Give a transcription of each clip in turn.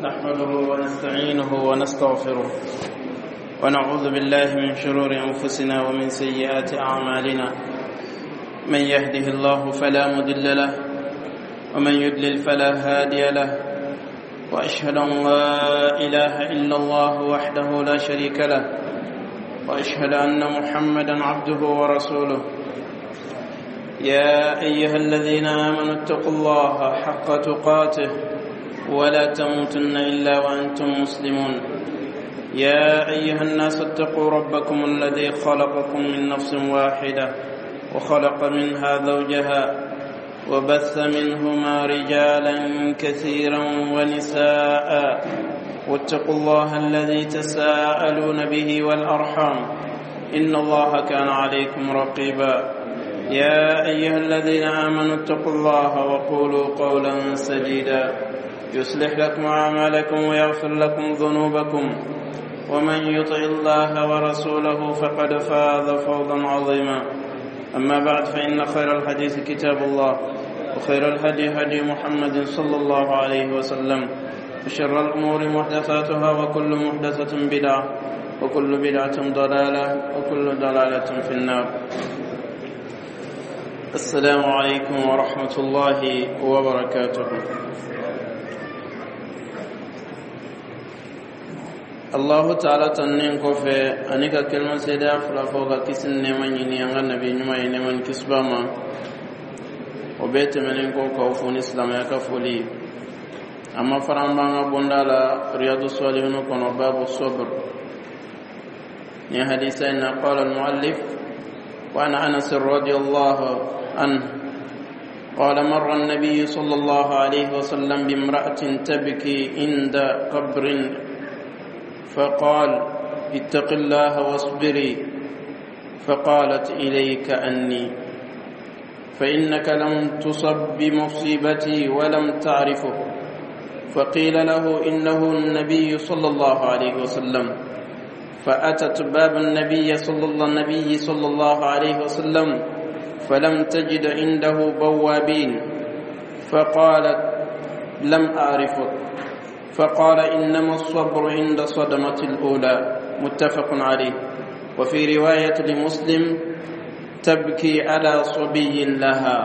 نحمده ونستعينه ونستغفره ونعوذ بالله من شرور أنفسنا ومن سيئات أعمالنا. من يهده الله فلا مضل له ومن يضلل فلا هادي له، وأشهد أن لا إله إلا الله وحده لا شريك له، وأشهد أن محمدا عبده ورسوله. يا أيها الذين آمنوا اتقوا الله حق تقاته ولا تموتن إلا وأنتم مسلمون. يا أيها الناس اتقوا ربكم الذي خلقكم من نفس واحدة وخلق منها زوجها وبث منهما رجالا كثيرا ونساء، واتقوا الله الذي تساءلون به والأرحام إن الله كان عليكم رقيبا. يا أيها الذين آمنوا اتقوا الله وقولوا قولا سديدا يصلح لكم أعمالكم ويغفر لكم ذنوبكم، ومن يطع الله ورسوله فقد فاز فوزا عظيما. أما بعد، فإن خير الحديث كتاب الله، وخير الهدي هدي محمد صلى الله عليه وسلم، وشر الأمور محدثاتها، وكل محدثة بدعة، وكل بدعة ضلالة، وكل ضلالة في النار. السلام عليكم ورحمة الله وبركاته. الله تعالى تنين كوفي أنيكا كلمة سيدا فلافوغا كسن نمان ينيانغا نبي نما ينمان كسباما وبيت منين كوفون إسلام يكفولي. أما فرامبانا بندالا رياض الصالحين كونو باب الصبر. ني حديثين قال المؤلف: وعن أنس رضي الله عنه قال: مر النبي صلى الله عليه وسلم بامرأة تبكي عند قبر فقال: اتق الله واصبري. فقالت: إليك أني، فإنك لم تصب بمصيبتي ولم تعرفه. فقيل له: إنه النبي صلى الله عليه وسلم. فأتت باب النبي صلى الله عليه وسلم فلم تجد عنده بوابين، فقالت: لم أعرفه. فقال: إنما الصبر عند الصدمة الأولى. متفق عليه. وفي رواية لمسلم: تبكي على صبي لها.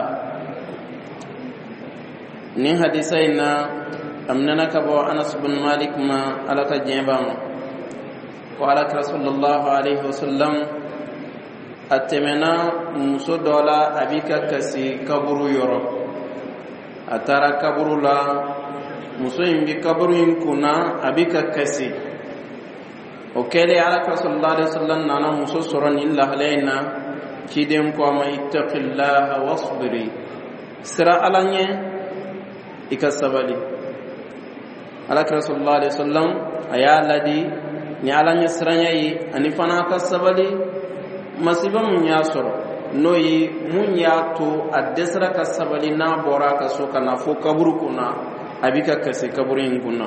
ني حديثنا أمننا كبو أنس بن مالك ما على تجيبام قال رسول الله عليه وسلم: أتمنى مسودولا أبيك كسي كبرو يورو أترى كبرو لا musoyin bi kaburin kuna abika kasi o kele ala sallallahu alaihi wasallam nana muso soron illa halaina kidem ko ma ittaqillaha wasbiri sira alanye ikasabali ala sallallahu alaihi wasallam aya ladi ni alanye siranya yi ani fana kasabali masiba mun ya soro noyi mun ya to addesra kasabali na bora kaso kana fo kaburu kuna abika kasi kaburin kunna.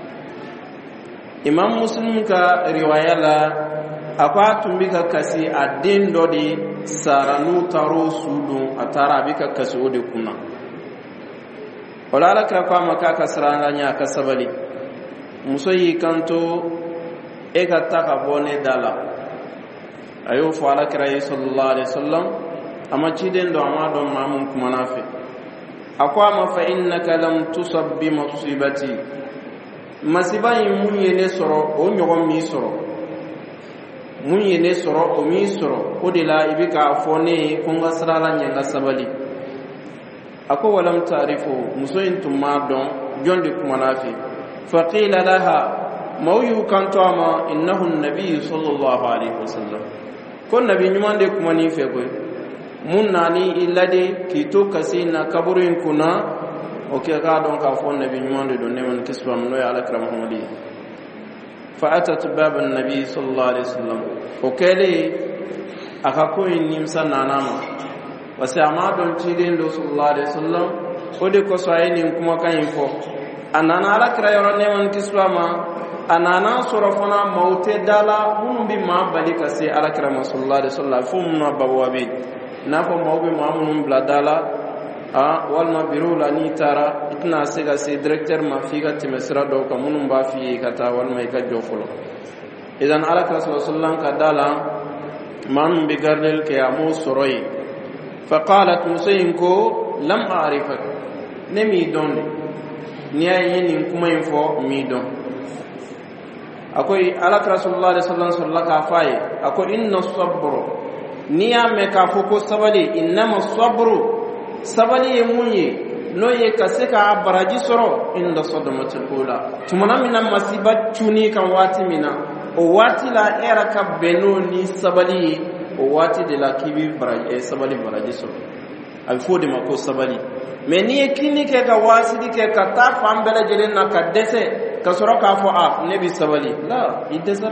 Imam Muslim ka riwaya la akwa tumbika kasi adin dodi saranu taro sudu atara abika kasi ode kunna. Olala ka kwa maka kasranga nya kasabali musoyi kanto eka taka bone dala ayo fala kirayi sallallahu alaihi wasallam ama chiden do ama do mamun kuma nafi akwama fa innaka lam tusab bi musibati. Masiba mun yene soro o nyogon mi soro mun yene soro o mi soro odila ibika fone kunga srala nyanga sabali ako walam ta'rifu musoyin tumma don jondi kuma nafi. Faqila laha mawyu kanto ama innahu an-nabiy sallallahu alaihi wasallam kon nabi nyumande kuma ni fe koy mun nani illade kito kasina kaburin kuna o ke ga don ka fon nabi nyumande don ne man kisba mun ya alakram muhammadi. Fa atat bab an-nabi sallallahu alaihi wasallam o kele aka ko nim sananama wasa ma don tidin do sallallahu alaihi wasallam o de ko sayni kuma kan info anana alakra yoro ne man kisba ma anana surafana maute dala mun bi ma balika se alakram sallallahu alaihi wasallam fum na bawabi nafo mawbe mamunum bladala walma biro la ni tara itna sega se directeur ma figa timesra do ka munum ba fi kata walma ka jofolo idan ala rasulullah ka dala man bi gardel ke amu soroy fa qalat musayinko lam a'rifak nemi don ni ay yin kuma info mi don akoy ala rasulullah sallallahu alaihi wasallam ka fay akoy inna sabru niya me ka foko sabali innama sabru sabali ye munye no ye kaseka baraji soro inda sadamatul ula tumana mina masiba tuni kan wati mina o wati la era ka beno ni sabali o wati de la kibi baraji sabali baraji soro al fodi mako sabali me ni kini ke ka wasidi ke ka ta fambele jelen na ka dese ka soro ka fo nebi sabali la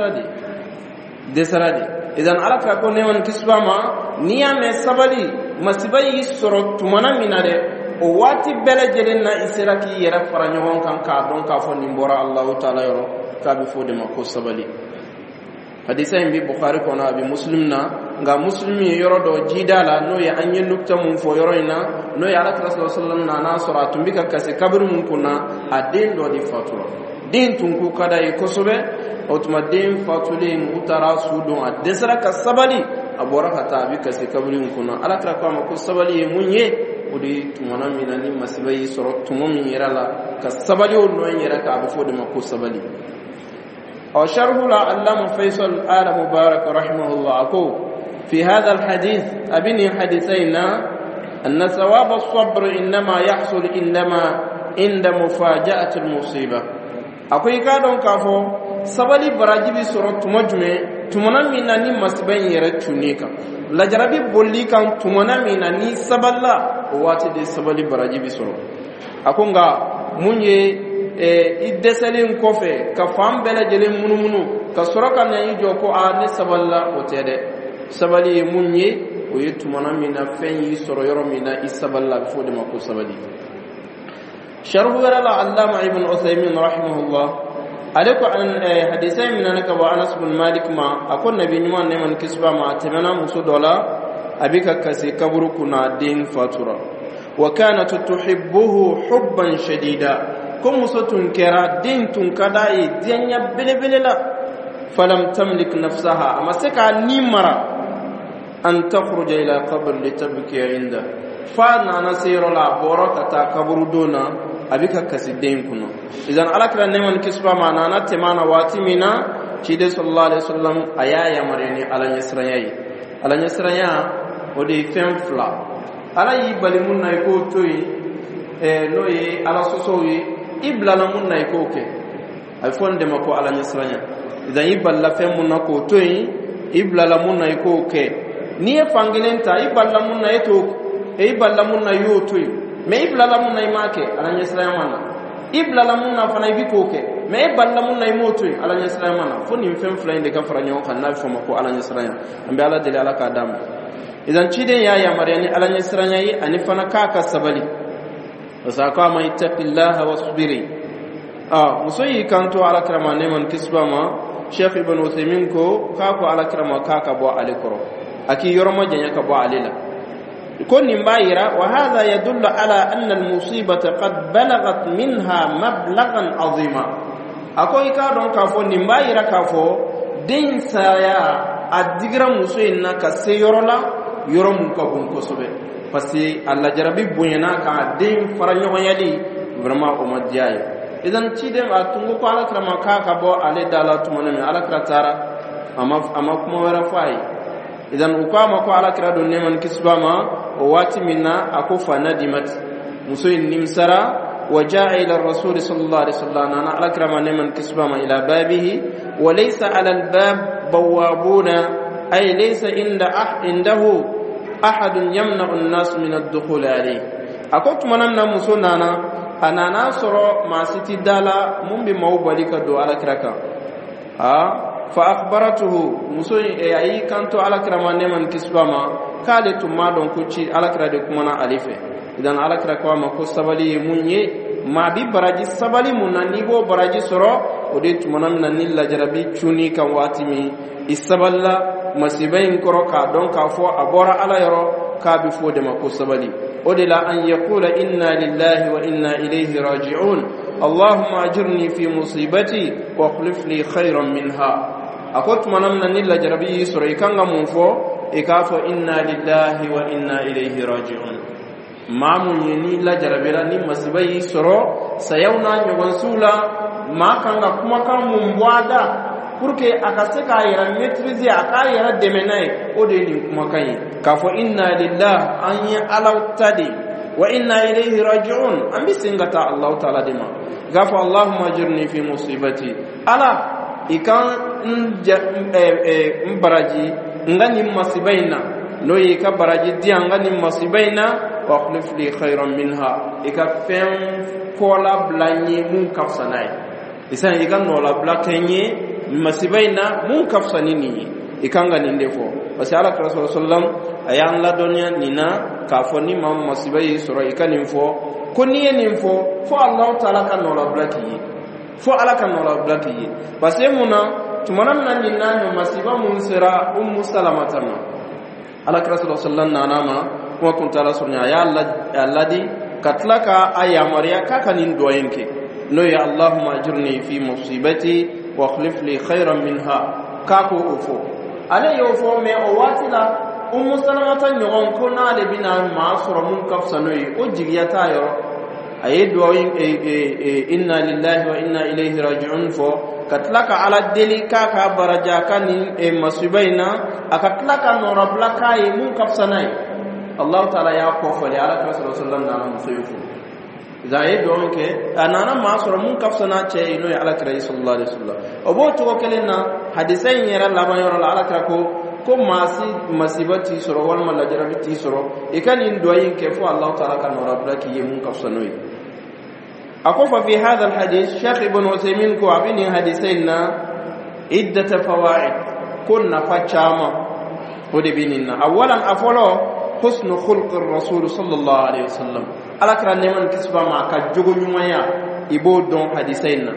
desarade idan alaka ko neman kisbama niya me sabali masibai soro tumana minade o wati bele jelen na isiraki yera faranyon kan ka don ka fo nimbora Allah taala yoro ka bi fo de mako sabali hadisa bi bukhari ko na bi muslim na nga muslimi yoro do jidala no ya anye nukta mun fo yoro ina no ya alaka rasul sallallahu alaihi wasallam na sura tumbika kase kabir mun kuna adin do di fatura din tunku kada e kosobe otuma den fatule mutara sudon a desara ka sabali abora kata bi kasi kabrin kuna alakra ko ma ko sabali munye odi tumana minani masibai soro tumum yirala ka sabali on no yira ka abu fodi ma ko sabali aw sharhu la allama faisal ala mubarak rahimahullah ko fi hadha alhadith abini hadithaina أن ثواب الصبر إنما يحصل عند مفاجأة المصيبة أقول كادون كافو sabali barajibi soro tumajme tumana mina ni masban yere tunika la jarabi bolli kan tumana mina ni saballa wati de sabali barajibi soro akunga munye iddesalin kofe ka fam bela jele munumunu ka soro kan yi joko a ne saballa otede sabali munye o yitumana mina fen yi soro yoro mina isaballa fo de mako sabali sharhu ala allama ibn uthaymin rahimahullah عليكم عن حديثين من أنك وأنس بن مالك ما أكون نبي نمان نمان كسبا ما تمنا مسودولا أبيك كسي كبركنا دين فاتورا وكانت تحبه حبا شديدا كم مسوتون كرا دين تنكداي دينيا بلبللا فلم تملك نفسها أما سكا نيمرا أن تخرج إلى قبر لتبكي عنده فانا نسير لا بركة قبر دونا abika kasidin kuno idan alakra neman kisba manana temana watimina chide sallallahu alaihi wasallam ayaya mareni alanya yasraya odi femfla alayi balimun nay ko toyi noye ala sosowi ibla lamun nay ko ke ay fonde mako alanya yasraya idan iballa femun nako toyi ibla lamun nay ko ke niye fanginenta iballa mun nay to iballa mun nay yo toyi me ibla lamun nay make alanya sulaymana ibla lamun na fana bikoke me iballa mun nay motoy alanya sulaymana foni fem flande ka faranyo kan na fo mako alanya sulayman ambe ala dele ala ka dam idan cide ya maryani alanya sulayman yi ani fana ka sabali wasaka ma ittaqillaha wasbiri musoyi kanto ala krama neman kisbama sheikh ibn uthaymin ko ka ko ala krama ka bo alikoro aki yoroma janya ka bo alila كون مبايرة وهذا يدل على أن المصيبة قد بلغت منها مبلغا عظيما أكو يكادون كافو نمبايرة كافو دين سايا الدقر مسوينا كسيرولا يرمو كبون كسوبة فسي الله جربي بوينا كدين فرنيو يلي vraiment o madiaye idan tidem atungo ko ala krama ka bo ale dala tumana ala kratara ama kuma wara fai idan ukama ko ala krado neman kisbama o wati minna akufa nadimat musoyin nimsara وجاء إلى الرسول صلى الله عليه وسلم أنا أكرم من كسبما إلى بابه وليس على الباب بوابون أي ليس عنده أحد يمنع الناس من الدخول عليه أقول مننا مسونانا أنا ناصر ما ستي دالا من بموبالك دو على كركا فأخبرته مسوي أي كانت على كرم من كسبما قالت ما دون كوتشي على كرادك منا ألفه idan ala kira kwa mako sabali munye ma bi baraji sabali munani bo baraji soro ode tumanam nan nilla jarabi chuni kan watimi isaballa masibain koro ka don ka fo abora ala yoro ka bi fo de mako sabali أدلا أن يقول إنا لله وإنا إليه راجعون اللهم أجرني في مصيبتي واخلف لي خيرا منها أقول منامنا نلا جربي سوري كان منفو إكافو إنا لله وإنا إليه راجعون ما من يني لا جربيرا ني مصيبي سورو سيونا نيوان سولا ما كان كما كان مبوادا pour que akase ka yara maîtriser aka yara demenai ode ni kuma kai ka fo inna lillahi an ya alautadi wa inna ilayhi raji'un ambi singata Allah ta'ala dima gafa Allahumma ajirni fi musibati ala ikan mbaraji ngani masibaina no yika baraji di ngani masibaina wa akhlif li khayran minha ikafem kola blanye mun kafsanai isan ikan no la blakenye masibaina mun kafsanini ikanga nindefo basi ala rasul sallam ayan la donya nina kafoni mam masibai sura ikaninfo koniye ninfo fo Allah taala kan no la blaki fo ala kan no la blaki basi muna tumanam nan ninna no masiba mun sira salamatan ala rasul sallam nanama wa kunta rasulnya ya alladi katlaka ayamariya kakanin doyenke no ya Allahumma ajirni fi musibati واخلف لي خيرا منها كاكو اوفو علي يوفو مي اواتلا سلمة نيغون كنا لبنا ما سر من كفسنوي او جيغياتا يرو اي دوين انا لله وانا اليه راجعون فو كتلك على الدلي كاكا برجا كان مسبينا اكتلك نور بلاكاي من كفسناي الله تعالى يا كوفلي على رسول الله صلى الله عليه وسلم zaye don ke anana masoro mun kafsana ce ino ya alakira sallallahu alaihi wasallam obo to kelena hadisan yara laban yara alakira ko masibati soro wal malajarati soro ikanin doyin ke fu Allah ta'ala kan rabbaki mun kafsanoi akofa fi hadha alhadith shaykh ibn usaymin ko abini hadisaina iddat fawaid kunna fachama ode binina awalan afolo husnu khulqir rasul sallallahu alaihi wasallam alakra neman kisba ma ka jogo nyumaya ibo don hadisaina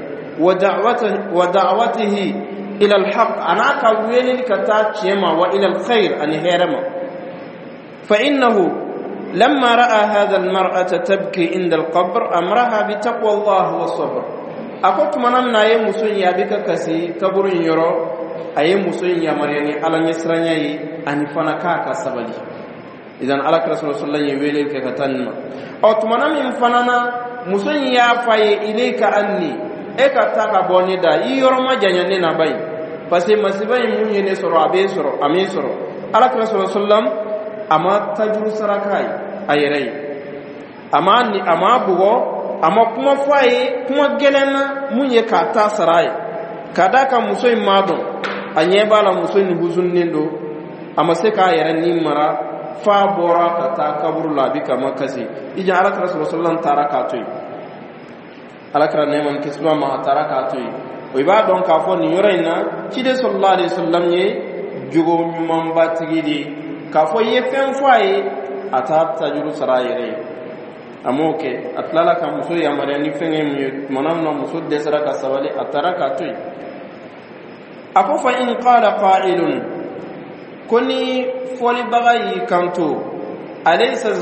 wa da'watihi ila alhaq anaka welil kata chema wa ila alkhair an hirama fa innahu lamma ra'a hadha almar'ata tabki inda alqabr amraha bi taqwa Allah wa sabr akot manamna ye musun ya bika kasi kaburun yoro aye musun ya maryani alan yasranya yi anifana ka sabali idan ala rasul sallallahu alaihi wasallam ke katanna otmana min fanana musun ya faye ilayka anni e ka taka boni da yoro ma janyane na bai pase masibai munye ne soro abe soro ame soro ala rasul sallallahu ama tajuru sarakai ayirai ama bugo ama kuma faye kuma gelena munye ka ta sarai kadaka musun madon anye bala musun huzun nindo ama se ka yaran ni mara fa bora ka ta kaburu labi kama kasi ija alaka rasulullah taraka toy alaka neman kisba ma taraka toy o iba don ka fo ni yorayna kide sallallahu alaihi wasallam ye jugo nyumam batigidi ka fo ye fen faye ata tajuru sarayire amoke atlala ka muso ya mare ni fenge manam no muso de saraka sawale ataraka toy akofa in qala qa'ilun kuni foli bagayi kanto alaysa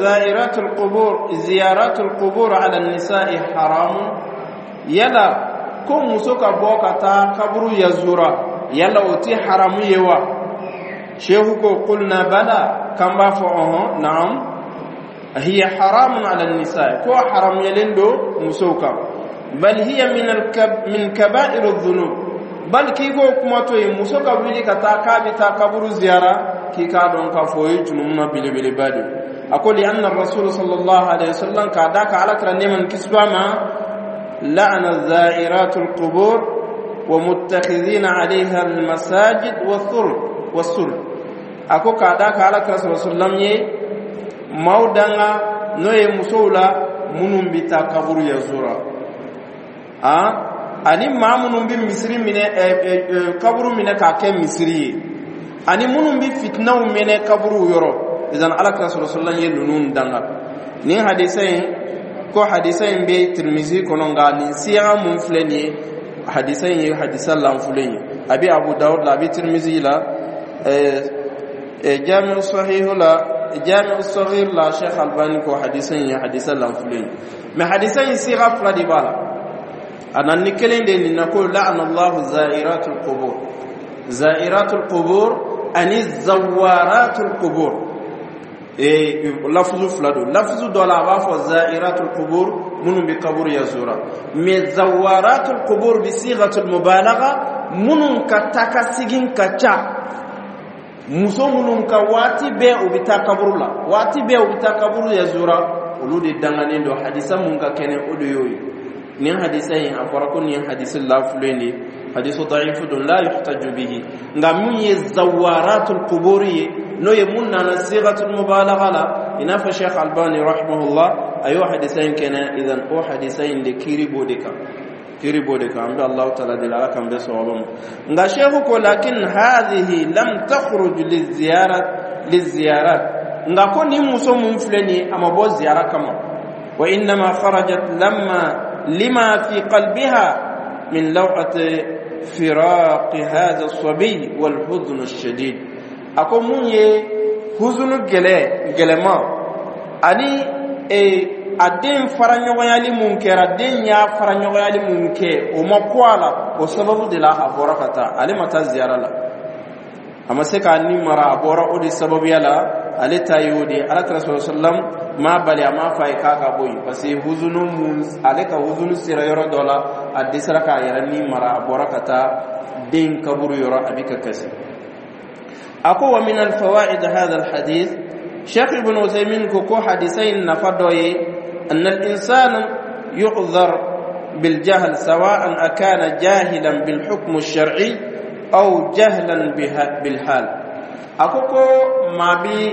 ziyaratul qubur ala an-nisa'i haram yala ko musoka bokata kaburu yazura yala oti haramu yewa shehu ko qulna bala kamba fo na'am hiya haramun ala an-nisa'i ko haram yelendo musoka bal hiya min kaba'ir adh-dhunub bal kigo kuma to musoka wili kata kabita kaburu ziyara kika don ka foyi junumna bilibili badu akoli anna rasul sallallahu alaihi wasallam ka daka alakra neman kisbama la'ana za'iratul qubur wa muttakhidhina 'alayha almasajid wathur ako ka daka alakra sallallahu ye maudanga noye musola munum bita kaburu yazura ani mamunum bi misri mine kaburu mine ka ke misri ani munum bi fitnaw mene kaburu yoro idan alaka rasulullah yelunun danga ni hadisain be tirmizi kononga ni siya mun fleni hadisain ye hadisan lan fleni abi abu daud la bi tirmizi la jami' sahih la جامع الصغير لا شيخ الباني كو حديثين حديثا لانفلين ما حديثين سيغا فلا بالا أنا نكلين دي نقول لعن الله زائرات القبور زائرات القبور أن الزوارات القبور لفظ فلادو لفظ دولا بافو زائرات القبور من بقبور يزورا من زوارات القبور بصيغة المبالغة من كتاكا سيجين كتا muso munun ka wati be ubita kaburu la wati be ubita kaburu ya zura uludi dangane do hadisa mun ka kene odo yoyi ni hadisa yin afara ko ni hadisa la fuleni hadisu da'if dun la yuhtaju bihi ngamun ye zawaratul quburi no ye munna na sighatul mubalagha la ina fa Sheikh Albani rahimahullah ayo hadisa yin kana idan o hadisa yin de kiri bodeka ambe Allah taala dilala kam be sawabam nga sheikhu ko lakin hadhihi lam takhruj liziyarat nga ko ni muso mun fleni amabo ziyara kama wa inma kharajat lima fi qalbiha min law'ati firaq hadha as-sabi wal huzn ash-shadid ako mun ye huzunu gelema ani adin faranyoyali munkera den ya faranyoyali munke o makwala o sababu de la aborakata ale mata ziyara la amma se ka ni mara abora o di sababu yala ale tayodi ala rasulullah ma bali ama fa ka boyi parce huzunu mun ale ka huzunu sira yoro dola adisra ka yara ni mara aborakata den kaburu yoro abika kasi ako wa min al fawaid hadha al hadith Sheikh Ibn Uthaymeen ko hadisain nafadoyi أن الإنسان يعذر بالجهل سواء أكان جاهلا بالحكم الشرعي أو جهلا بالحال أكوكو ما بي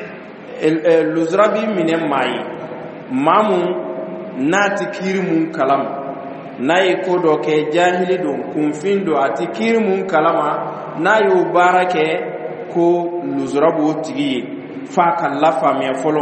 اللزربي من معي مامو ناتكير من كلام نايكو دو كي جاهل دو كنفين دو أتكير من كلام نايو باركي كو لزربو تغيي فاك اللفا ميفولو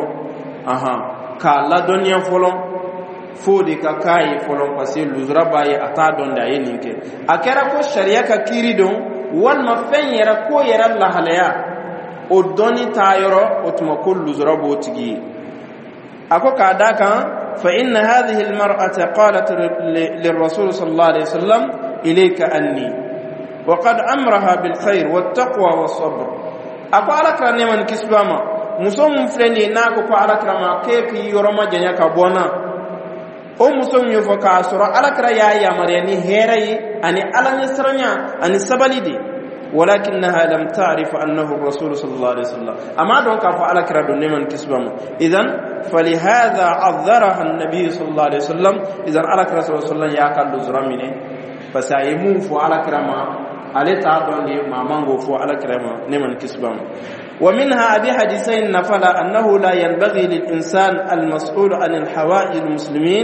ka la doniya folon fodi ka kai folon parce luzra baye ata don da yeninke akera ko sharia ka kiri don wal ma fen yera ko yera la halaya o doni tayoro o tuma ko luzra botigi ako ka daka fa inna hadhihi al mar'ata qalat lirrasul sallallahu alayhi wasallam ilayka anni wa qad amraha bil khair wat taqwa was sabr ako alakra neman kisbama muso mun freni na ko alakrama ke ki yoroma janya ka bona o muso mun yofo ka sura alakra ya maryani herai ani alani sranya ani sabalidi walakinaha lam ta'rif annahu ar-rasul sallallahu alaihi wasallam amma don ka fa alakra don neman kisbam idan falihadha adharaha an-nabi sallallahu alaihi wasallam idan alakra sallallahu alaihi wasallam ya kallu zuramine fasayimu fu alakrama alita don ni mamango fu alakrama neman kisbam ومنها أبي حديثين نفلا أنه لا ينبغي للإنسان المسؤول عن الحوائج المسلمين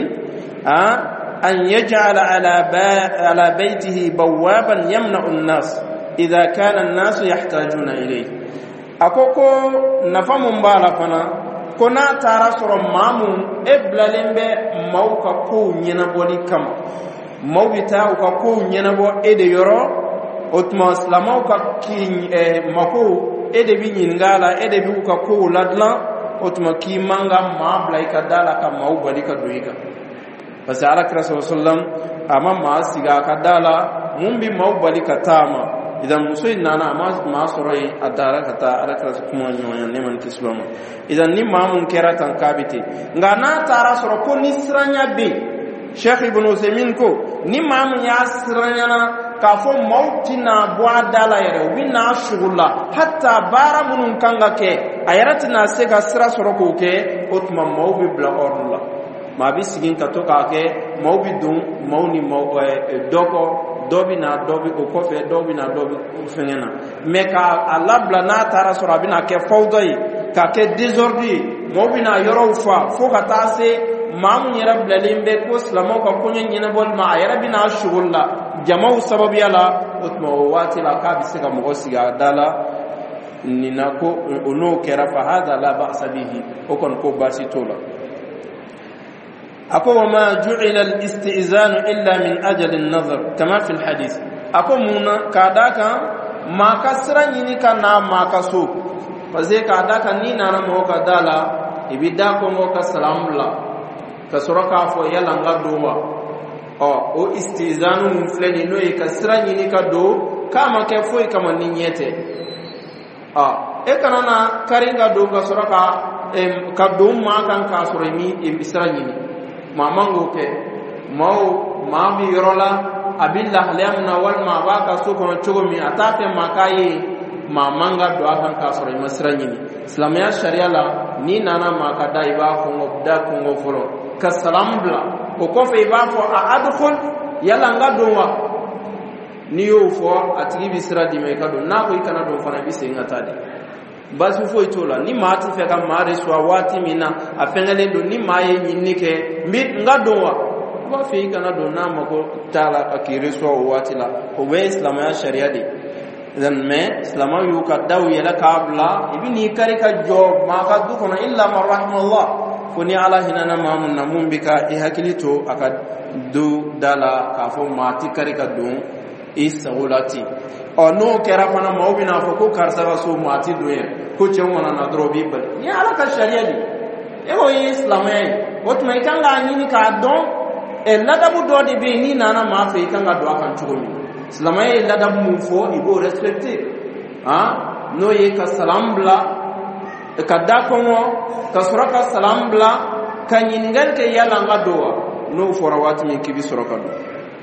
أن يجعل على بيته بوابا يمنع الناس إذا كان الناس يحتاجون إليه أكوكو نفهم مبالفنا كنا ترسل مامون إبلالين موكا كو ينبولي كما موبتا كو ينبو إدي يرو أتما سلاموكا كي مكو ede bi nyingala ede bi ka ko ladla otuma ki manga ma blaika dala ka mau balika doika basi ala rasul sallam ama ma siga ka dala mumbi mau balika tama idan musoy nana ma sorai adara kata ala rasul kuma nyonya neman kisbama idan ni mamun keratan kabite ngana tara soro ko nisranya be Sheikh Ibn Uthaymeen ko ni mamun ya siranya kafo mautina bwadala yare wina shugula hatta bara munun kanga ke ayaratina sega sira soroko ke otma mawbi bla orla ma bi sigin ka to ka ke mawbi dum mawni doko dobi na dobi ko kofe dobi na dobi fengena me ka alabla na tara sorabina ke fawdai ka ke désordre mawbi na yoro fa fo ka tase mamun yara blalimbe ko islamo ka kunyen nyina bol ma ayarabina shugulla jama'u sababu yala utma wati la kabisa kama mosiga dala ninako ono kera fa hada la ba'sa bihi okon ko basi tola ako ma ju'ila al-istizan illa min ajal an-nazar kama fi al-hadith ako muna kadaka ma kasran yini kana ma kaso parce que ada kan ni nana mo ka dala ibida ko mo ka salam la ka suraka fo yalla nga dowa o istizanu mun fleni no e ka sira nyini ka do kama ke fo e kama ni nyete e kanana karinga do ka suraka ka do ma kan ka sura mi e sira nyini ma mango ke mau ma mi rola abillah lamna wal ma ba ka so ko chogo mi atate makayi ma manga do akan ka sura mi sira nyini islamia sharia la ni nana ma ka dai ba ko ngobda ko ngofolo ka salam bla ko ko fe ba fo a adkhul yalla nga donwa ni yo fo atigi bisira di me ka do na ko ikana do fana bi se ngata de basu fo itola ni ma ti fe ka ma re so wati mina afengale do ni ma ye nyinni ke mi nga donwa ba fe ikana do na ma ko tala akire so wati la ko we islam ya sharia de dan me islam yu ka daw yela kabla ibni karika job ma ka du kono illa man rahmallah kuni ala hinana mamun namun bika i hakilito aka do dala ka fo mati karika dun isawulati o no kera fana mawbina fo ko karsa so mati duye ko chewona na drobi bal ni ala ka sharia di e o islam e o tuma ikanga nyini ka don e ladabu do de be ni nana ma fe ikanga do akan chugumi islam e ladabu mu fo ibo respecte no ye ka salam bla ka da kongo ka suraka salam bla kan yingal ke yalla nga dowa no fora wati mi kibi suraka do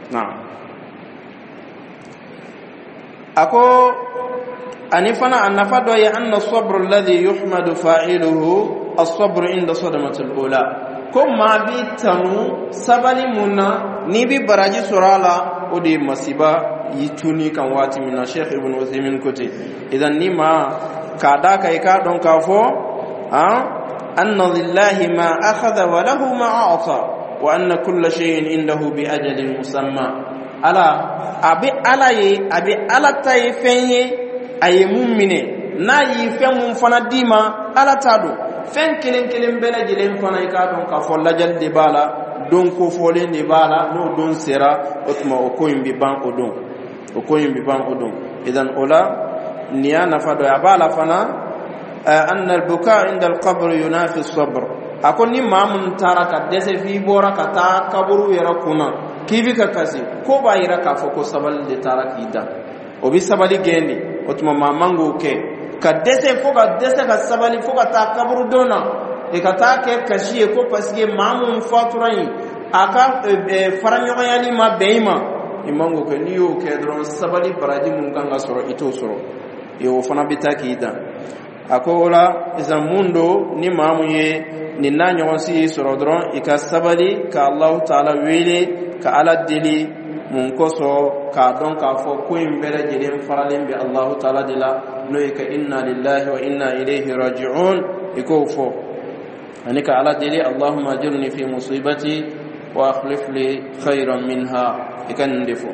ako anifana annafa do ya anna sabr alladhi yuhmadu fa'iluhu as-sabr inda sadamati al-ula kuma bi tanu sabali munna ni bi baraji surala odi masiba yituni kan wati min Sheikh Ibn Uthaymeen kote idan ni ma kada kai ka don ka fo anna lillahi ma akhadha wa lahu ma a'ta wa anna kulla shay'in indahu bi ajalin musamma ala abi ala tay fenye ay mu'mine na yi fen mun fana dima ala tado fen kelen bela jilen fana ka don ka fo lajal de bala don ko fole de bala no don sera otma o ko yimbi ban odon idan ola niya nafado abala fana anna al-buka inda al-qabr yunafi as-sabr akon ni mamun taraka dese fi bora kata kaburu yara kuna kibi ka kasi ko ba yira ka foko sabal de taraki da obi sabali geni otuma mamango ke ka dese foka dese ka sabali foka ta kaburu dona e kata ke kashi ko paske mamun faturai aka faranyo yani ma beima imango ke niyo ke dron sabali baraji mun kanga soro ito soro yo fana bitaki da akola izamundo ni mamu ye ni nanyo wasi soro dron ika sabali ka Allah taala wele ka ala dili mun koso ka don ka fo ko imbere jelen faralen bi Allah taala dila no ika inna lillahi wa inna ilayhi raji'un iko fo anika ala dili Allahumma ajirni fi musibati wa akhlif li khayran minha ikan defo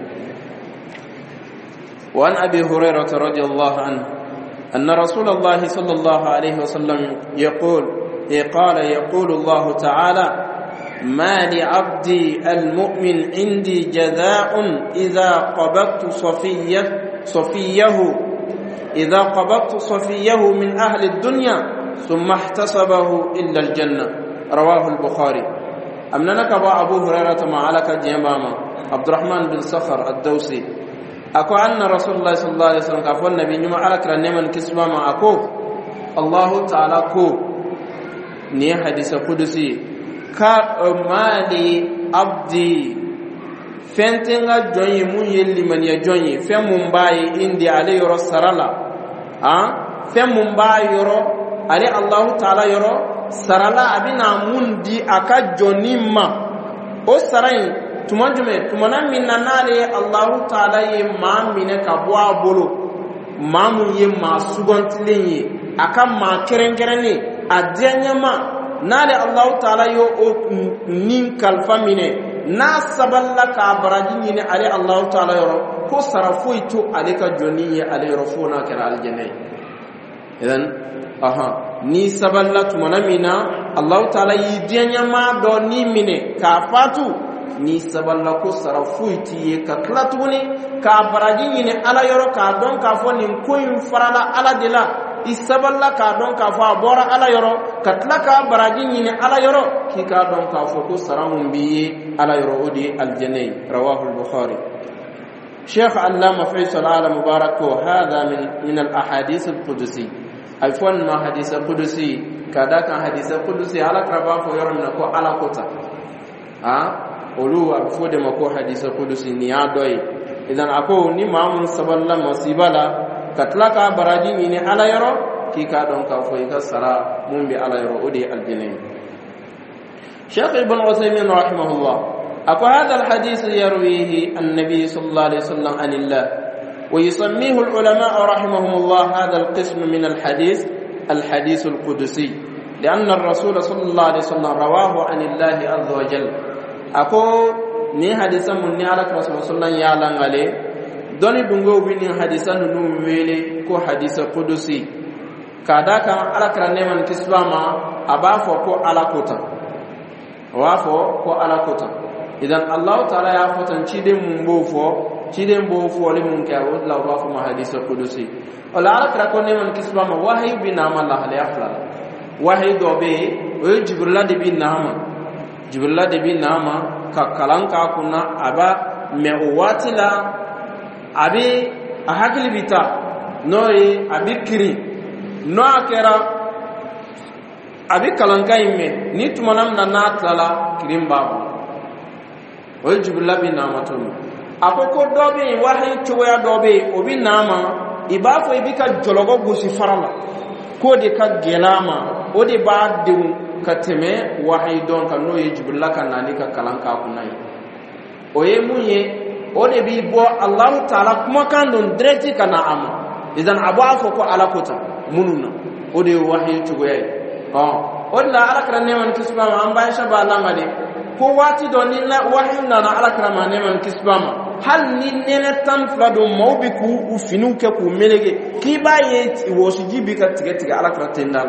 wa an abi hurairah radhiyallahu anhu أن رسول الله صلى الله عليه وسلم يقول الله تعالى ما لعبدي المؤمن عندي جزاء إذا قبضت صفيه من أهل الدنيا ثم احتسبه إلا الجنة رواه البخاري أمنك أبو هريرة معلك جيماما عبد الرحمن بن صخر الدوسي ako anna rasulullah sallallahu alaihi wasallam ka fon nabi nyuma ala kra neman kisma ma ako Allah ta'ala ko ni hadisa qudusi ka mali abdi fentenga jonyi mun yelli man ya jonyi fen mun bayi indi ale yoro sarala fen mun bayi yoro ale Allah ta'ala yoro sarala abina mun di aka jonima o sarai tumana minna nale Allah ta'ala ye ma mine ka bo abolo ma mun ye ma sugantilen ye aka ma kerenkerene adiyanyama nale Allah ta'ala yo o nin kalfa mine na saballa ka baraji ne ale Allah ta'ala yoro ko sarafo ito ale ka joni ye ale yoro fo na kera aljanna idan ni saballa tumana mina Allah ta'ala yi diyanyama do ni mine ka fatu ni saballa ko sarafuiti ye ka klatuni ka baraji ni ala yoro ka don ka fo nin ko in farala ala dela isaballa ka don ka fa bora ala yoro katlaka baraji ni ala yoro ki ka don ka fo ko saramun biye ala yoro odi aljanna rawahu al-bukhari شيخ علامة فيصل آل مبارك هذا من الأحاديث القدسي أيفون ما حديث قدسي كذا كان حديث قدسي على كربا فيرمنا كو على كوتا أولو أبفود ما كو حديث قدسي نيادوي إذن أكو نمام سبلا مصيبلا كتلك براجي من على يرو كي كادون كافوي كسرا مumbi على يرو أدي الجنين شيخ ابن عثيمين رحمه الله أكو هذا الحديث يرويه النبي صلى الله عليه وسلم عن الله ويسميه العلماء رحمهم الله هذا القسم من الحديث القدسي لأن الرسول صلى الله عليه وسلم رواه عن الله عز وجل أكو ني حديثا من نعلك رسول الله صلى الله عليه وسلم دوني دنگو بني حديثا نوميلي كو حديث قدسي كذا كان على كرنمان كسباما أبافو كو على كوتا وافو كو على كوتا إذن الله تعالى يفتن چيدم مبوفو چيدم بوفو لمن كاود لو رافو ما حديث القدسي ولا على كركون من كسبا ما وحي بنام الله ليفعل وحي دوبي وجبريل دي بنام جبريل دي بنام ككلام كنا أبا مواتلا أبي أهكل بيتا نوي أبي كري نو أكرا أبي كلام كايمه نيتمنام ناتلا كريم بابو oy jibril bi namatum akoko dobe wahi choya dobe obi nama ibafo ibika jologo gusi farala ko de ka gelama o de ba de kateme wahi don kan no jibril kan nani ka kalanka kunai oye munye o de bi bo allah taala kuma kan don direct kana am idan abafo ko alakota mununa o de wahi choya o la alakra ne man kisba am ba shaba lamade ko wati do ni la wahyu na ala krama ne man kisbama hal ni nene tan flado mawbiku u finu ke ku melege ki baye wosi jibi ka tige ala kratendala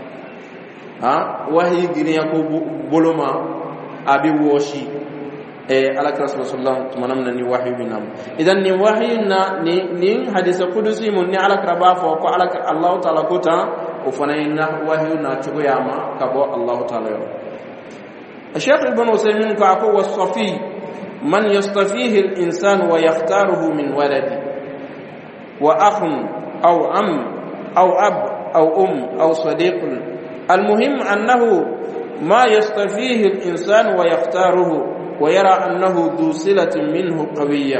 wahyi giriya ko boloma abi woshi ala krasul sallallahu tumanamna ni wahyu binam idan ni wahyu na ni hadith qudusi mun ni ala kraba fo ko ala allah taala kota o fanayna wahyu na tuguyama kabo allah taala الشيخ ابن عثيمين كاكو والصفي من يصطفيه الإنسان ويختاره من ولده وأخ أو أم أو أب أو أم أو صديق المهم أنه ما يصطفيه الإنسان ويختاره ويرى أنه ذو صلة منه قوية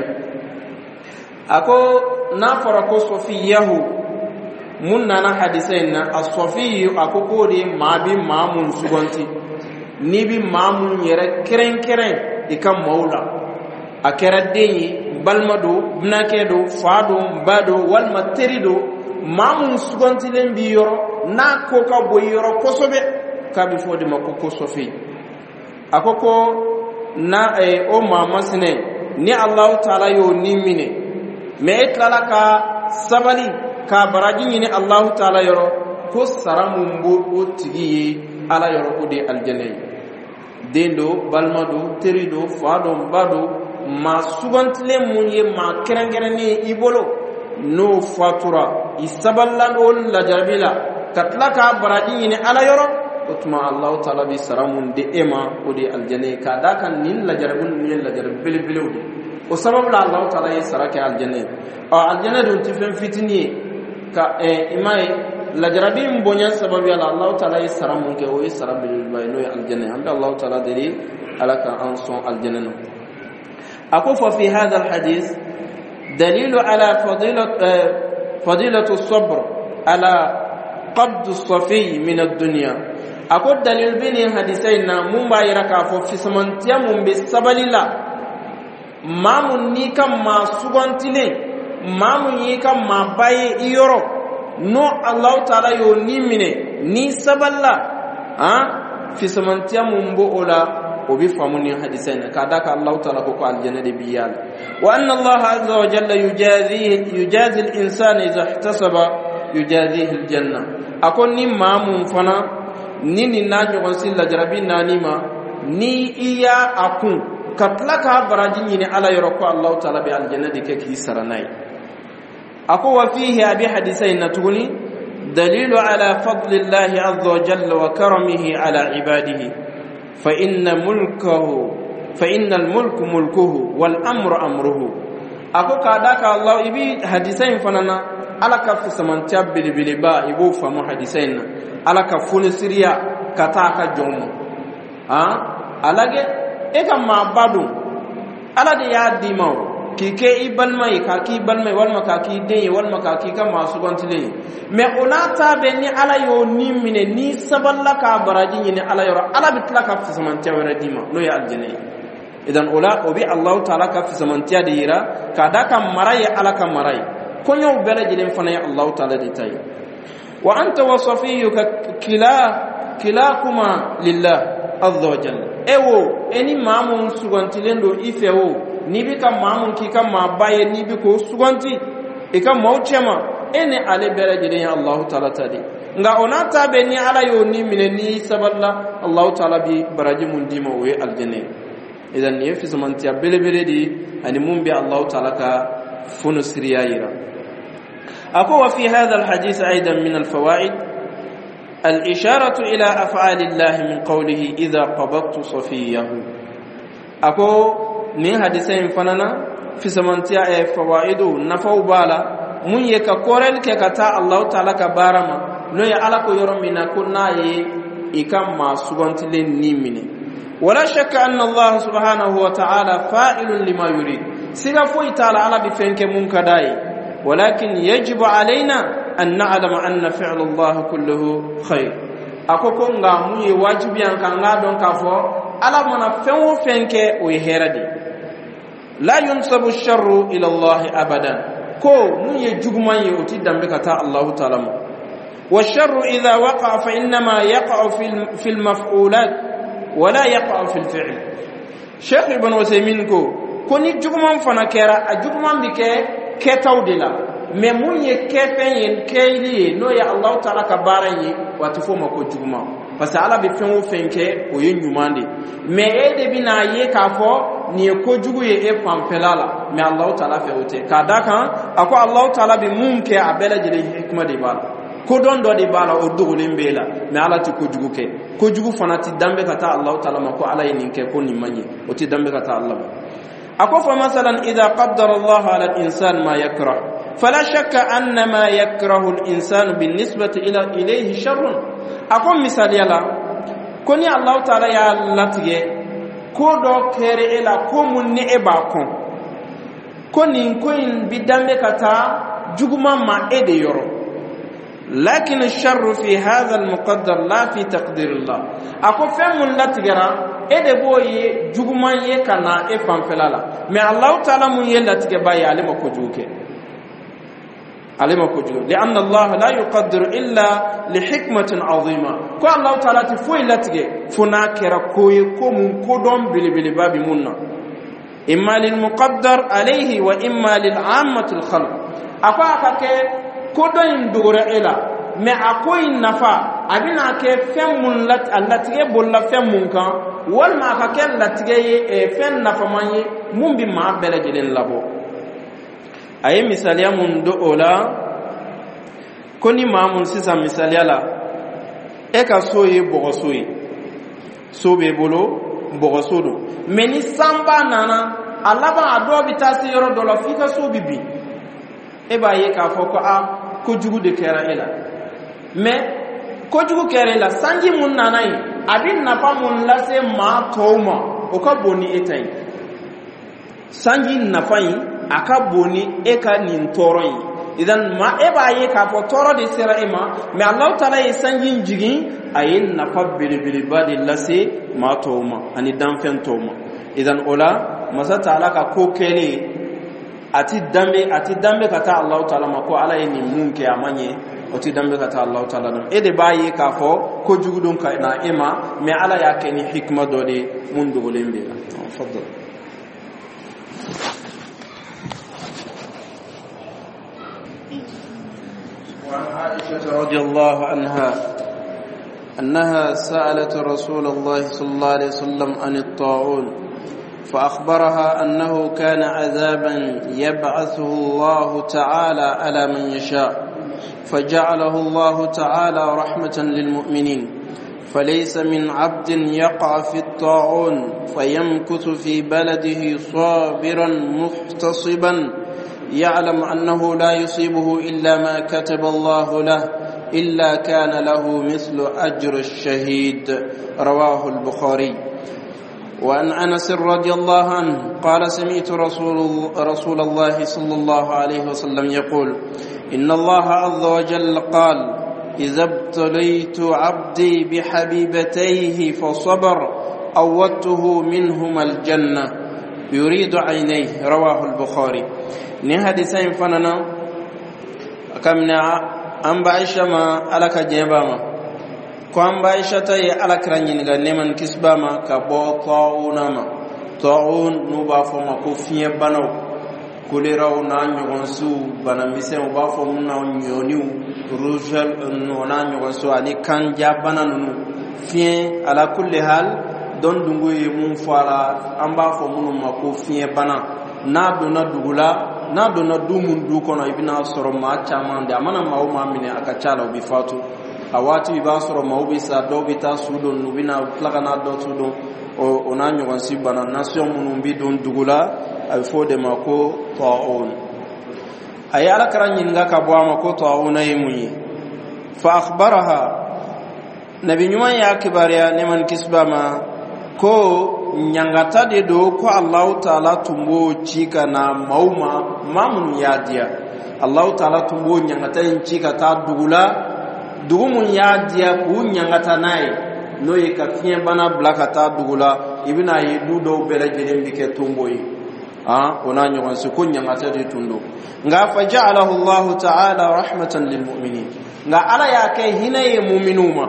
أكو نافرق صفيه مننا حديثين الصفي أكو قولي ما بي مامون سغنتي nibi mamun yere keren ikam maula akera deyi balmado bnakedo fado bado wal materido mamun sugontilen bi yoro na ko ka boy yoro kosobe kabi fodi makko kosofi akoko na o mama sine ni allah taala yo nimine me etlala ka sabali ka baraji ni allah taala yoro ko saramun bo o tigi ala yoro ko de aljanna dendo balmado terido fado bado ma sugantile munye ma kerengereni ibolo no fatura isaballa ol la jarbila katlaka baraji ni ala yoro utma allah taala bi saramun de ema o de aljanna ka dakan nin la jarbun ni la jarbil biludi o sabab la allah taala yi saraka aljanna aljanna dun tifen fitini ka imai la jarabim bonya sababu ala allah taala yisram munke o yisram bil bayno aljanna ambi allah taala dali alaka anson aljanna ako fa fi hadha alhadith dalil ala fadilatu as-sabr ala qabd as-safi min ad-dunya ako dalil bini hadithaina mumba yaraka fo fi samantiya mumbe sabalila mamun ni kam ma sugantile mamun yi kam ma baye iyoro no allah taala yo nimine ni saballa fi samantiya mumbo ola obi famuni hadisana kadaka allah taala ko aljanna de biyal wa anna allah azza wa jalla yujazi al-insana idha ihtasaba yujazihi al-janna akon ni mamun fana ni najo on silla jarabi nanima ni iya akun katlaka baraji ni ala yoroko allah taala bi aljanna de ke ki saranai ako wa fihi abi hadisain natuni دليل على فضل الله عز وجل وكرمه على عباده فإن الملك ملكه والأمر أمره أكو كاداك الله إبي حديثين فنانا على كف سمنتيا بلبلبا إبو فمو حديثين على كفون سريا كتاك جوم ألاجي إذا ما بعدو على دي يادي ماو kike ibalmai ka ki balmai wal makaki den wal makaki ka masu gontile me onata be ni ala yo ni mine ni saballa ka baraji ni ala yo ala bitla ka fi samantiya wara dima no ya aljane idan ola obi allah taala ka fi samantiya de yira ka da ka marai ala ka marai konyo bela jilen fana ya allah taala de tay wa anta wa safiyuka kilakuma lillah azza wa jalla ewo eni mamun sugontilendo ifewo nibi ka mamun ki ka mabaye nibi ko suganti e ka mawchema ene ale bere jide ya allah taala tadi nga onata be ni ala yo ni mine ni saballa allah taala bi baraji mun dima we aljanna idan ne fi zamantiya bele bele di ani mun bi allah taala ka funu siriya yira ako wa fi hadha alhadith aidan min alfawaid الإشارة إلى أفعال الله من قوله إذا قبضت صفيه أكو ni hadisen fanana fi samantiya fawaidu nafau bala mun ye ka korel ke kata Allah taala ka barama no ya ala ko yoro mina kunna ye ikam ma sugantile ni mine wala shakka anna Allah subhanahu wa ta'ala fa'ilun lima yurid siga foi taala ala bi fenke mun kadai walakin yajibu alaina an na'lam anna fi'l Allah kulluhu khair akoko nga mun ye wajibi an kan ga don ka fo ala mana fenwo fenke o heradi la yunsabu sharru ila Allah abadan ko mun ye jugman ye oti dambe kata Allah ta'ala wa sharru idha waqa fa inma yaqa fi al-maf'ulat wa la yaqa fi al-fi'l Sheikh Ibn Usaymin ko ni jugman fana kera a jugman bi ke tawdila me mun ye kefen ye kayli no ya Allah ta'ala ka baranyi watu fo mako jugman parce que ala be fen o fenke o ye nyumande me ede bina ye ka fo ni ko jugu ye e pampelala me Allah taala fe ote kadaka ako Allah taala bi mumke abela jere hikma de bala ko don do de bala o dugule mbela me ala ti ko jugu ke ko jugu fanati dambe kata Allah taala mako ala yin ke ko ni manye o ti dambe kata Allah ako fa masalan idha qaddara Allah ala al-insan ma yakrah fala shakka anna ma yakrahu al-insan bin-nisbati ilayhi sharrun ako misali yala ko ni Allah taala ya latige ko do kere ela ko mun ne e ba kon ko nin ko in bidambe kata juguma ma e de yoro lakin ash-sharru fi hadha al-muqaddar la fi taqdir Allah ako femun latigara e de boye juguma ye kana e fanfelala mais Allah taala mun ye latige ba ya alima ko juke alima ko juke لأن الله لا يقدر إلا لحكمة عظيمة ko Allah taala ti foi latige funa kera koye ko mun ko don bilibili babi munna imma lil muqaddar alayhi wa imma lil ammati al khalq akwa akake ko don dogora ila me akoy nafa abina ke fem mun lat allatige bolla fem mun kan wal ma akake latige e fen nafa manye mun bi ma bele jelen labo ay misaliya mun do ola koni mamun sisa misaliya la e ka soye bogosoye sobe bolo bogosodo meni samba nana alaba ado bitasi yoro do la fika sobi bi e ba ye ka foko a ko jugu de kera ela me ko jugu kera ela sanji mun nana yi abin na pa mun la se ma toma o ka boni etai sanji na fa yi aka boni e ka nin toro yi idan ma e ba ye ka fo toro de sera e ma me Allah taala ye sanji jigin ayin na fa bilibili ba de lase ma toma ani dan fen toma idan ola masa taala ka ko kene ati dambe kata Allah taala ma ko ala ni munke amanye oti dambe kata Allah taala dum e de baye ka fo ko jugudun ka na ema me ala ya keni hikma do de mun do lembe faddal وعن عائشة رضي الله عنها أنها سألت رسول الله صلى الله عليه وسلم عن الطاعون فأخبرها أنه كان عذابا يبعثه الله تعالى على من يشاء فجعله الله تعالى رحمة للمؤمنين فليس من عبد يقع في الطاعون فيمكث في بلده صابرا محتصبا يعلم أنه لا يصيبه إلا ما كتب الله له إلا كان له مثل أجر الشهيد. رواه البخاري. وعن أنس رضي الله عنه قال سمعت رسول الله صلى الله عليه وسلم يقول إن الله عز وجل قال إذا ابتليت عبدي بحبيبتيه فصبر أودته منهما الجنة يريد عينيه. رواه البخاري. ni hadisain fanana kamna amba Aisha ma alaka jebama ko amba Aisha tay alakra nyinga neman kisbama ka bo taun no ba fo ma ko fiye banaw kuleraw na nyogon su bana misen ba fo mun na nyoniu rujal no na nyogon su ani kanja bananu fiye ala kulli hal don dungu ye mun fara amba fo mun ma ko fiye bana na dona dugula na dona dumun du kono ibina soro ma chaman de amana mawo ma mine aka chala bi fatu awati bi basoro mawo bi sa do bi ta sudon no bina plaga na do sudon o na nyogon si bana nation mun bi don dugula ay fo de mako taun ay ala karanyin nga ka bwa mako taun ay muyi fa akhbaraha nabi nyuma ya kibariya neman kisbama ko nyangata de do ko Allah ta'ala tumbo chika na mauma mamun yadia Allah ta'ala tumbo nyangata chika ta dugumun yadia ku nyangata nai no yeka fien bana blakata dugula ibina yedu do bele jere mbike tumbo yi ona nyogon su ko nyangata de tundo nga faja'alahu Allah ta'ala rahmatan lil mu'minin nga ala yake hinaye mu'minuma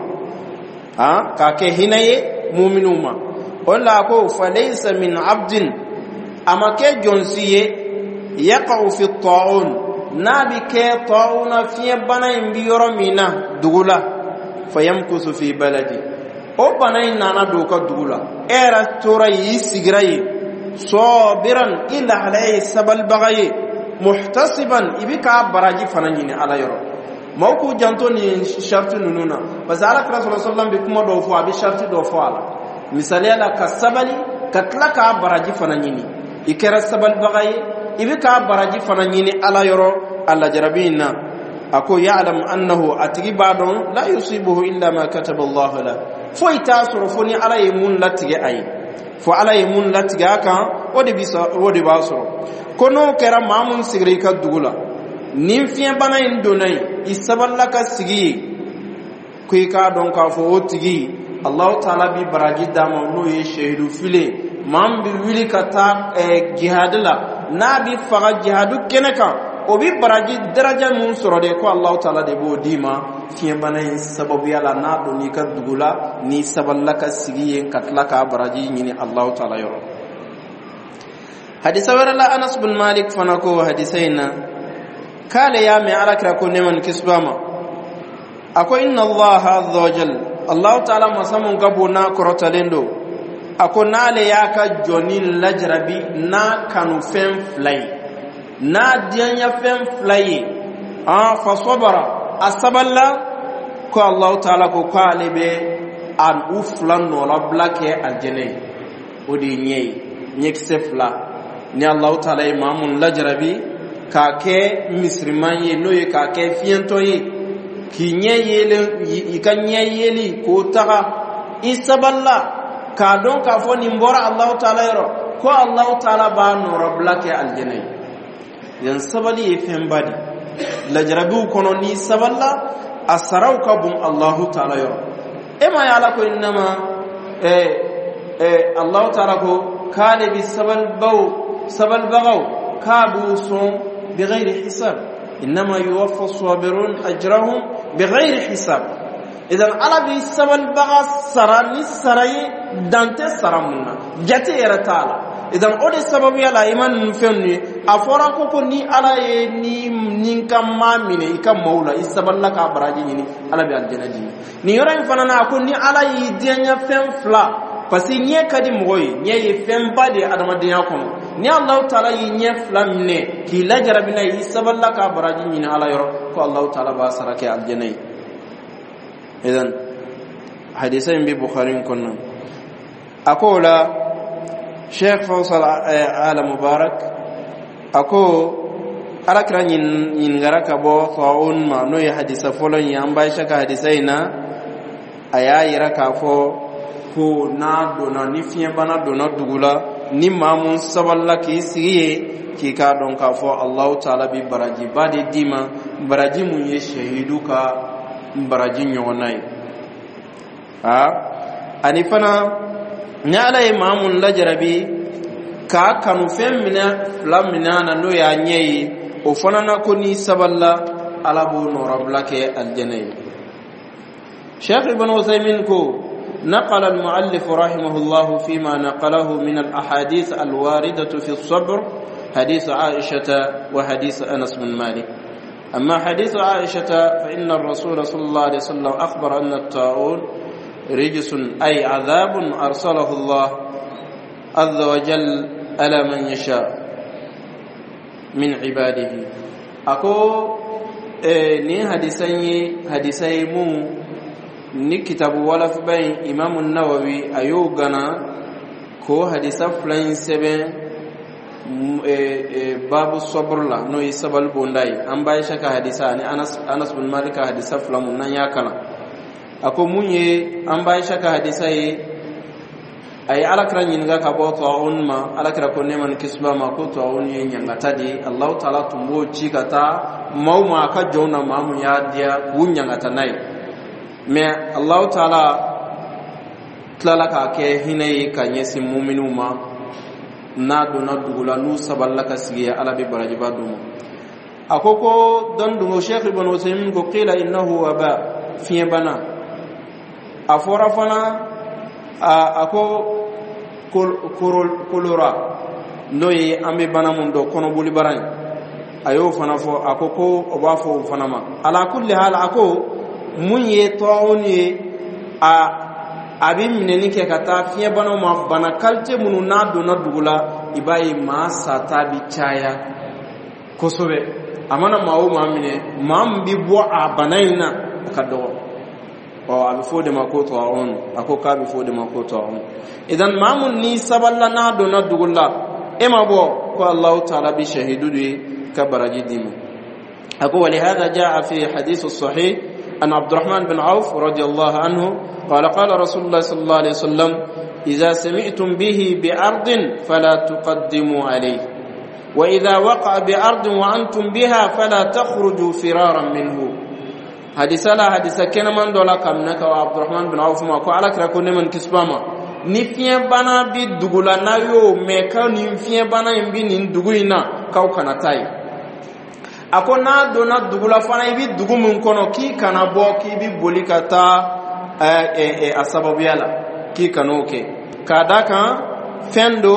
ka ke hinaye mu'minuma wala ko falaysa min abdin amake jonsiye yaqa'u fi at-ta'un nabi ke ta'una fi bana imbi yoromina dugula fayamkusu fi baladi o bana nana do ka dugula era tora yisigrayi sabiran illa alayhi sabal baghayi muhtasiban ibika baraji fananyini ala yoro mawku janto ni shartu nununa bazala rasulullah sallallahu alaihi wasallam bi kuma do fo abi shartu do fo ala misali ala kasabali katlaka baraji fananyini ikera sabal bagaye ibika baraji fananyini ala yoro alla jarabina ako ya'lam annahu atigi badon la yusibuhu illa ma kataba Allah la fo itasuru foni ala yemun latige ay fo ala yemun latige aka odi basoro kono kera mamun sigri ka dugula nim fiye bana indonai isaballa ka sigi kuy ka don ka fo otigi Allah ta'ala bi baraji dama no ye shehidu file mam bi wili kata jihadla na bi faga jihadu keneka o bi baraji daraja mun soro de ko Allah ta'ala de bo dima fiye bana sababu yala na do ni ka dugula ni saballa ka sigiye katlaka baraji ni Allah ta'ala yoro hadisa warala Anas bin Malik fanako hadisaina kale ya me alakra ko neman kisbama akwai inna Allah azza wa jalla Allah ta'ala masamun gabo na korotalendo ako nale yaka joni lajrabi na kanu fem fly na dianya fem fly fa sabara asaballa ko Allah ta'ala ko kale be an uflan no la blake aljene odi nyek sefla ni Allah ta'ala imamun lajrabi ka ke misrimanye noye ka ke fiento yi kinye yele ikanye yeli ko taga isaballa ka don ka fo ni mbora Allah ta'ala yoro ko Allah ta'ala ba no rablake aljanna yan sabali efembadi lajrabu kono ni saballa asarau ka bum Allah ta'ala yoro ema yala ko inma Allah ta'ala ko kale bi sabal bagaw kabu sun bighairi hisab إنما يوفى الصابرون أجرهم بغير حساب إذا على بسبب البغى سراني سراي دانت سرامنا جاتي يرتالا إذا أود السبب يلا إيمان فيني أفرانكو كوني على ني كم مامينه كم مولا السبب لك أبراجي ني على بالجنة نيورا فنانا كوني على يدينا فين فلا parce que nye kadi moy nye ye femba de adama de yakono ni Allah taala yinye flamne ki la jarabina yi saballa ka baraji ni ala yoro ko Allah taala ba sarake aljanna idan hadisain bi bukhari kunna akola Sheikh Faisal ala Mubarak ako alakra yin garaka bo taun ma no ya hadisa folon ya amba shaka hadisaina aya yiraka fo ko na dona ni fiye bana dona dugula ni mamun saballa ki siye ki ka don ka fo Allah taala bi baraji bade dima baraji mun ye shahidu ka baraji nyonai ani fana nyala imamun lajarabi ka kanu femina flamina na no ya nyei o fana na ko ni saballa alabu no rablake aljanay Sheikh Ibn Uthaymeen ko نقل المؤلف رحمه الله فيما نقله من الأحاديث الواردة في الصبر حديث عائشة وحديث أنس بن مالك أما حديث عائشة فإن الرسول صلى الله عليه وسلم أخبر أن الطاعون رجس أي عذاب أرسله الله عز وجل على من يشاء من عباده أكو ني حديثي مو ni kitabu wala fubain Imam an-Nawawi ayo gana ko hadisa flain sebe babu sabr la no isabal bondai an bai shaka hadisa ni Anas bin Malik hadisa flamun nan ya kana ako munye an bai shaka hadisa yi ay alakran yin ga ka bo taun ma alakra ko neman kisba ma ko taun yin yanga tadi Allah taala tumbo cikata mauma ka jona mamu ya dia wunyanga tanai mais Allah taala tlala ka ke hinay ka nyesi mu'minu ma na do na dugula nu saballa ka sigiya ala bi baraji badum akoko don dungo Sheikh Ibn Uthaymeen ko qila innahu waba fi bana afora fana ako kolora noyi ambe bana mun do kono buli baran ayo fana fo akoko oba fo fana ma ala kulli hal ako mun ye tawon ye abin mineni ke kata fiye bana ma bana kalte munu na do na dugula ibai ma sata bi chaya kosobe amana mawo ma mine mam bi bo abanaina kado o abi fode ma ko tawon akoka bi fode ma ko tawon idan mamun ni saballa na do na dugula ema bo ko Allah taala bi shahidu de kabaraji dimu ako wali hada jaa fi hadith as-sahih أن عبد الرحمن بن عوف رضي الله عنه قال قال رسول الله صلى الله عليه وسلم إذا سمعتم به بأرض فلا تقدموا عليه وإذا وقع بأرض وأنتم بها فلا تخرجوا فرارا منه حديث لا حديث كنا من دولا كمنك وعبد الرحمن بن عوف ما قال لك ركون من كسبما نفيا بنا بدغلا نايو ميكا نفيا بنا يمبي ندغينا كاو كنتاي akona dona dugula fana ibi dugu mun kono ki kana bo ki bi boli kata asababu yala ki kanoke kada kan fendo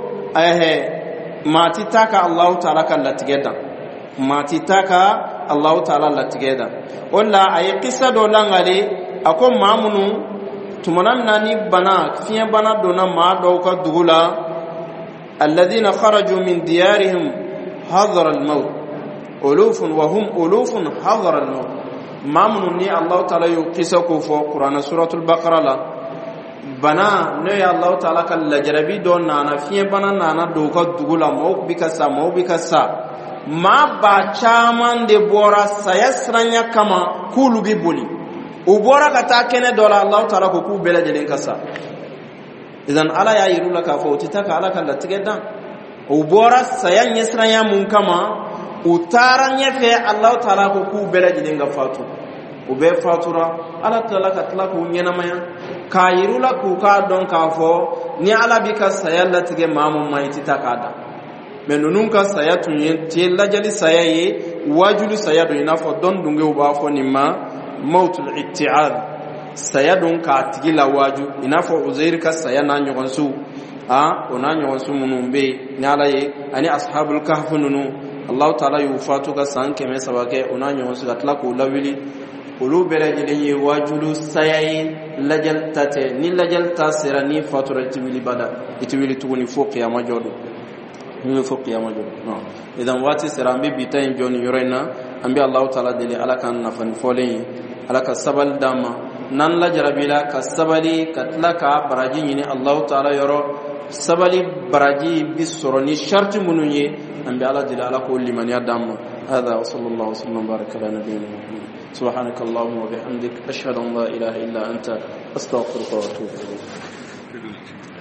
mati taka Allah taala kan latigeda mati taka Allah taala latigeda walla ay qissa do langale akon mamunu tumanan nani bana fiya bana dona ma do ka dugula alladhina kharaju min diyarihim hadara al-maut ألوف وهم ألوف حضر الموت ما منني الله تعالى يقصكوا في قرآن سورة البقرة لا بنا نيا الله تعالى كالجربي دون نانا فيه بنا نانا دوكا دوغلا موك بكسا ما باچامان دي بورا سيسرانيا كما كولو بيبولي وبورا كتاكين دولا الله تعالى كوكو بلا جلين كسا إذن على يا يرولك فوتتك على كالتكدا وبورا سيان يسرانيا من كما utaran yafe Allah taala ko ku bela jidinga fatu ube fatura ala taala ka tala ko nyana maya kayirula ku ka don ka fo ni ala bika sayalla tige mamun mai titakada menunun ka sayatun yenti lajali sayaye wajulu sayadu inafo don dunge uba fo ni ma mautul itti'ad sayadun ka tigila waju inafo uzair ka sayana nyogonsu ona nyogonsu munumbe ni ala ye ani ashabul kahf nunu Allah taala yufatu ka sanke me sabake unanyo wasu atlako lawili ulu bere jilenye wajulu sayayi lajal tate ni lajal tasira ni fatura itibili bada itibili tuguni fuqi ya majodo من فوق قيام الجو إذا واتي سرامبي بيتين جوني يورينا أنبي الله تعالى دلي على كان نفن فولين على كسبل داما نان لا جربيلا كسبلي كتلك براجيني الله تعالى يرو سبلي براجي بسرني شرط منوني أنبي الله دلي على كل من يدام هذا وصلى الله وسلم وبارك على نبينا محمد سبحانك اللهم وبحمدك أشهد أن لا إله إلا أنت أستغفرك وأتوب إليك